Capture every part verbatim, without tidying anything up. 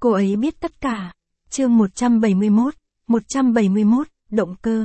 Cô ấy biết tất cả. Chương một trăm bảy mươi mốt, một trăm bảy mươi mốt, động cơ.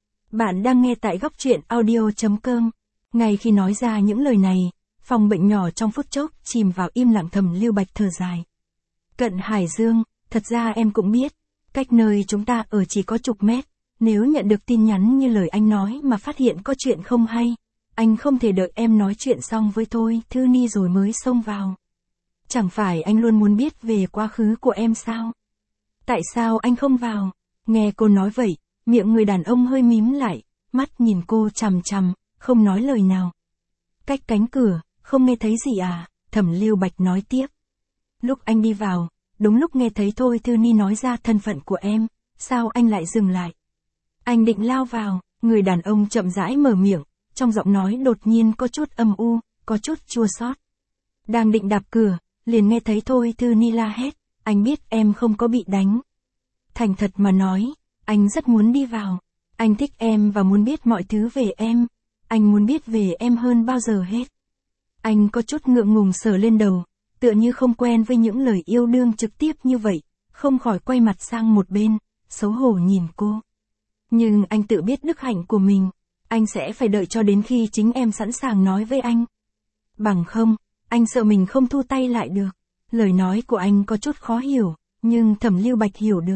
Bạn đang nghe tại góc truyện audio chấm com. Ngay khi nói ra những lời này, phòng bệnh nhỏ trong phút chốc chìm vào im lặng. Thẩm Lưu Bạch thở dài. Cận Hải Dương, thật ra em cũng biết, cách nơi chúng ta ở chỉ có chục mét, nếu nhận được tin nhắn như lời anh nói mà phát hiện có chuyện không hay, anh không thể đợi em nói chuyện xong với tôi, Thư Ni rồi mới xông vào. Chẳng phải anh luôn muốn biết về quá khứ của em sao? Tại sao anh không vào? Nghe cô nói vậy, miệng người đàn ông hơi mím lại, mắt nhìn cô chằm chằm, không nói lời nào. Cách cánh cửa, không nghe thấy gì à? Thẩm Lưu Bạch nói tiếp. Lúc anh đi vào, đúng lúc nghe thấy Thôi Thư Ni nói ra thân phận của em, sao anh lại dừng lại? Anh định lao vào, người đàn ông chậm rãi mở miệng, trong giọng nói đột nhiên có chút âm u, có chút chua xót. Đang định đạp cửa, liền nghe thấy Thôi Thư Ni la hét, anh biết em không có bị đánh. Thành thật mà nói, anh rất muốn đi vào. Anh thích em và muốn biết mọi thứ về em. Anh muốn biết về em hơn bao giờ hết. Anh có chút ngượng ngùng sờ lên đầu, tựa như không quen với những lời yêu đương trực tiếp như vậy, không khỏi quay mặt sang một bên, xấu hổ nhìn cô. Nhưng anh tự biết đức hạnh của mình, anh sẽ phải đợi cho đến khi chính em sẵn sàng nói với anh. Bằng không, anh sợ mình không thu tay lại được. Lời nói của anh có chút khó hiểu, nhưng Thẩm Lưu Bạch hiểu được.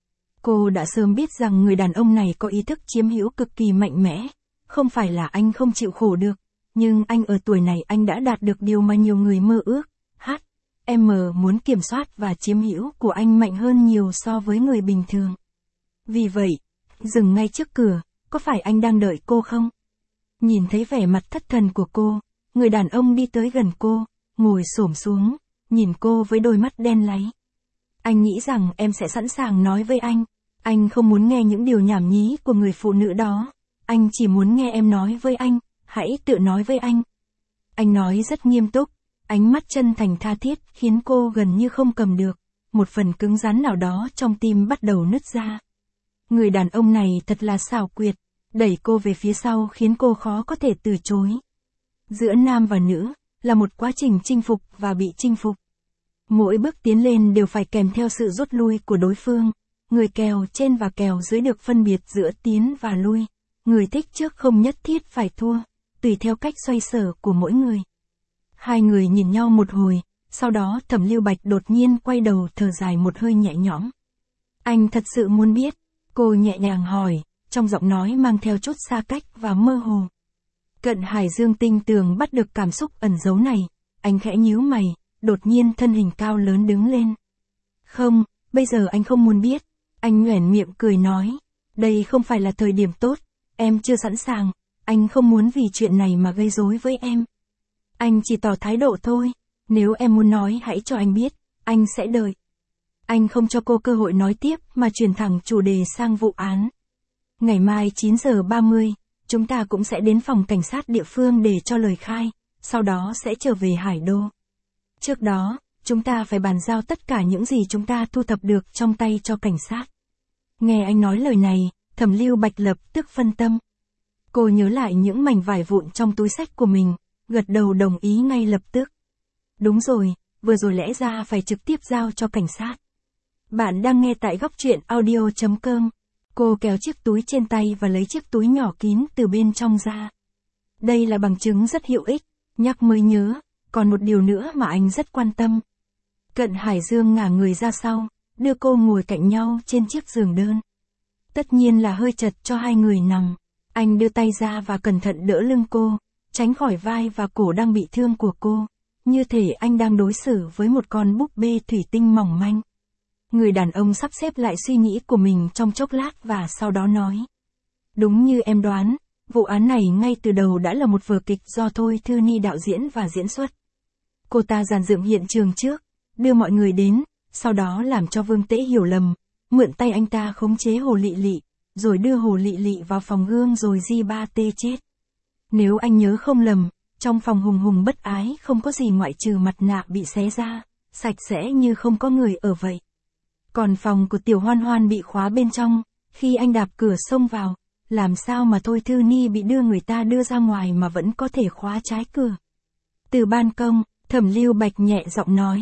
Cô đã sớm biết rằng người đàn ông này có ý thức chiếm hữu cực kỳ mạnh mẽ. Không phải là anh không chịu khổ được, nhưng anh ở tuổi này anh đã đạt được điều mà nhiều người mơ ước. H, M muốn kiểm soát và chiếm hữu của anh mạnh hơn nhiều so với người bình thường. Vì vậy, dừng ngay trước cửa, có phải anh đang đợi cô không? Nhìn thấy vẻ mặt thất thần của cô, người đàn ông đi tới gần cô, ngồi xổm xuống, nhìn cô với đôi mắt đen láy. Anh nghĩ rằng em sẽ sẵn sàng nói với anh. Anh không muốn nghe những điều nhảm nhí của người phụ nữ đó. Anh chỉ muốn nghe em nói với anh, hãy tự nói với anh. Anh nói rất nghiêm túc, ánh mắt chân thành tha thiết khiến cô gần như không cầm được. Một phần cứng rắn nào đó trong tim bắt đầu nứt ra. Người đàn ông này thật là xảo quyệt, đẩy cô về phía sau khiến cô khó có thể từ chối. Giữa nam và nữ, là một quá trình chinh phục và bị chinh phục. Mỗi bước tiến lên đều phải kèm theo sự rút lui của đối phương. Người kèo trên và kèo dưới được phân biệt giữa tiến và lui. Người thích trước không nhất thiết phải thua, tùy theo cách xoay sở của mỗi người. Hai người nhìn nhau một hồi, sau đó Thẩm Lưu Bạch đột nhiên quay đầu thở dài một hơi nhẹ nhõm. Anh thật sự muốn biết, cô nhẹ nhàng hỏi, trong giọng nói mang theo chút xa cách và mơ hồ. Cận Hải Dương tinh tường bắt được cảm xúc ẩn giấu này, anh khẽ nhíu mày, đột nhiên thân hình cao lớn đứng lên. Không, bây giờ anh không muốn biết, anh nhoẻn miệng cười nói, đây không phải là thời điểm tốt, em chưa sẵn sàng, anh không muốn vì chuyện này mà gây rối với em. Anh chỉ tỏ thái độ thôi, nếu em muốn nói hãy cho anh biết, anh sẽ đợi. Anh không cho cô cơ hội nói tiếp mà chuyển thẳng chủ đề sang vụ án. Ngày mai chín giờ ba mươi, chúng ta cũng sẽ đến phòng cảnh sát địa phương để cho lời khai, sau đó sẽ trở về Hải Đô. Trước đó, chúng ta phải bàn giao tất cả những gì chúng ta thu thập được trong tay cho cảnh sát. Nghe anh nói lời này, Thẩm Lưu Bạch lập tức phân tâm. Cô nhớ lại những mảnh vải vụn trong túi xách của mình, gật đầu đồng ý ngay lập tức. Đúng rồi, vừa rồi lẽ ra phải trực tiếp giao cho cảnh sát. Bạn đang nghe tại góc truyện audio chấm com. Cô kéo chiếc túi trên tay và lấy chiếc túi nhỏ kín từ bên trong ra. Đây là bằng chứng rất hữu ích, nhắc mới nhớ, còn một điều nữa mà anh rất quan tâm. Cận Hải Dương ngả người ra sau, đưa cô ngồi cạnh nhau trên chiếc giường đơn. Tất nhiên là hơi chật cho hai người nằm. Anh đưa tay ra và cẩn thận đỡ lưng cô, tránh khỏi vai và cổ đang bị thương của cô, như thể anh đang đối xử với một con búp bê thủy tinh mỏng manh. Người đàn ông sắp xếp lại suy nghĩ của mình trong chốc lát và sau đó nói. Đúng như em đoán, vụ án này ngay từ đầu đã là một vở kịch do Thôi Thư Ni đạo diễn và diễn xuất. Cô ta dàn dựng hiện trường trước, đưa mọi người đến, sau đó làm cho Vương Tễ hiểu lầm, mượn tay anh ta khống chế Hồ Lị Lị, rồi đưa Hồ Lị Lị vào phòng gương rồi Di Ba Tê chết. Nếu anh nhớ không lầm, trong phòng Hùng Hùng bất ái không có gì ngoại trừ mặt nạ bị xé ra, sạch sẽ như không có người ở vậy. Còn phòng của Tiểu Hoan Hoan bị khóa bên trong, khi anh đạp cửa xông vào, làm sao mà Thôi Thư Ni bị đưa người ta đưa ra ngoài mà vẫn có thể khóa trái cửa. Từ ban công, Thẩm Lưu Bạch nhẹ giọng nói,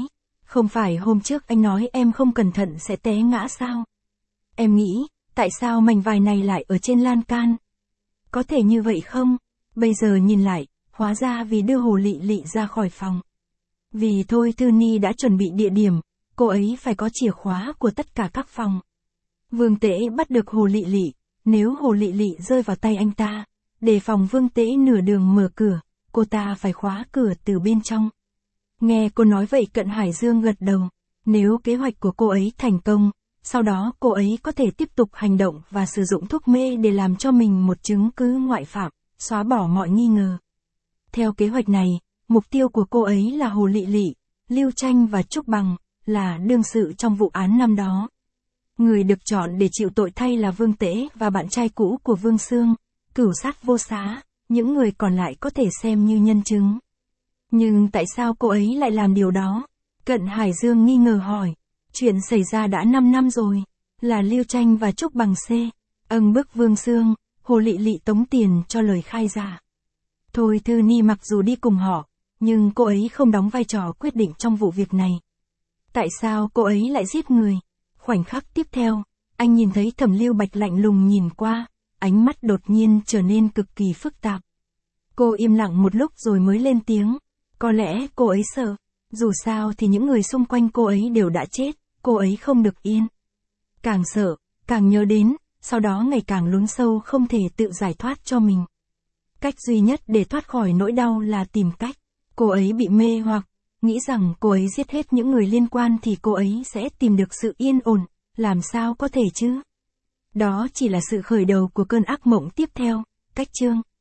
Không phải hôm trước anh nói em không cẩn thận sẽ té ngã sao? Em nghĩ, tại sao mảnh vải này lại ở trên lan can? Có thể như vậy không? Bây giờ nhìn lại, hóa ra vì đưa Hồ Lị Lị ra khỏi phòng. Vì Thôi Thư Ni đã chuẩn bị địa điểm, cô ấy phải có chìa khóa của tất cả các phòng. Vương Tế bắt được Hồ Lị Lị, nếu Hồ Lị Lị rơi vào tay anh ta, để phòng Vương Tế nửa đường mở cửa, cô ta phải khóa cửa từ bên trong. Nghe cô nói vậy Cận Hải Dương gật đầu, nếu kế hoạch của cô ấy thành công, sau đó cô ấy có thể tiếp tục hành động và sử dụng thuốc mê để làm cho mình một chứng cứ ngoại phạm, xóa bỏ mọi nghi ngờ. Theo kế hoạch này, mục tiêu của cô ấy là Hồ Lị Lị, Lưu Tranh và Trúc Bằng, là đương sự trong vụ án năm đó. Người được chọn để chịu tội thay là Vương Tế và bạn trai cũ của Vương Sương, cửu sát vô xá, những người còn lại có thể xem như nhân chứng. Nhưng tại sao cô ấy lại làm điều đó? Cận Hải Dương nghi ngờ hỏi. Chuyện xảy ra đã năm năm rồi, là Lưu Tranh và Trúc Bằng C. Âng bức Vương Sương, Hồ Lị Lị tống tiền cho lời khai giả. Thôi Thư Ni mặc dù đi cùng họ, nhưng cô ấy không đóng vai trò quyết định trong vụ việc này. Tại sao cô ấy lại giết người? Khoảnh khắc tiếp theo, anh nhìn thấy Thẩm Lưu Bạch lạnh lùng nhìn qua, ánh mắt đột nhiên trở nên cực kỳ phức tạp. Cô im lặng một lúc rồi mới lên tiếng. Có lẽ cô ấy sợ. Dù sao thì những người xung quanh cô ấy đều đã chết, cô ấy không được yên. Càng sợ, càng nhớ đến, sau đó ngày càng lún sâu không thể tự giải thoát cho mình. Cách duy nhất để thoát khỏi nỗi đau là tìm cách. Cô ấy bị mê hoặc, nghĩ rằng cô ấy giết hết những người liên quan thì cô ấy sẽ tìm được sự yên ổn, làm sao có thể chứ? Đó chỉ là sự khởi đầu của cơn ác mộng tiếp theo. Cách chương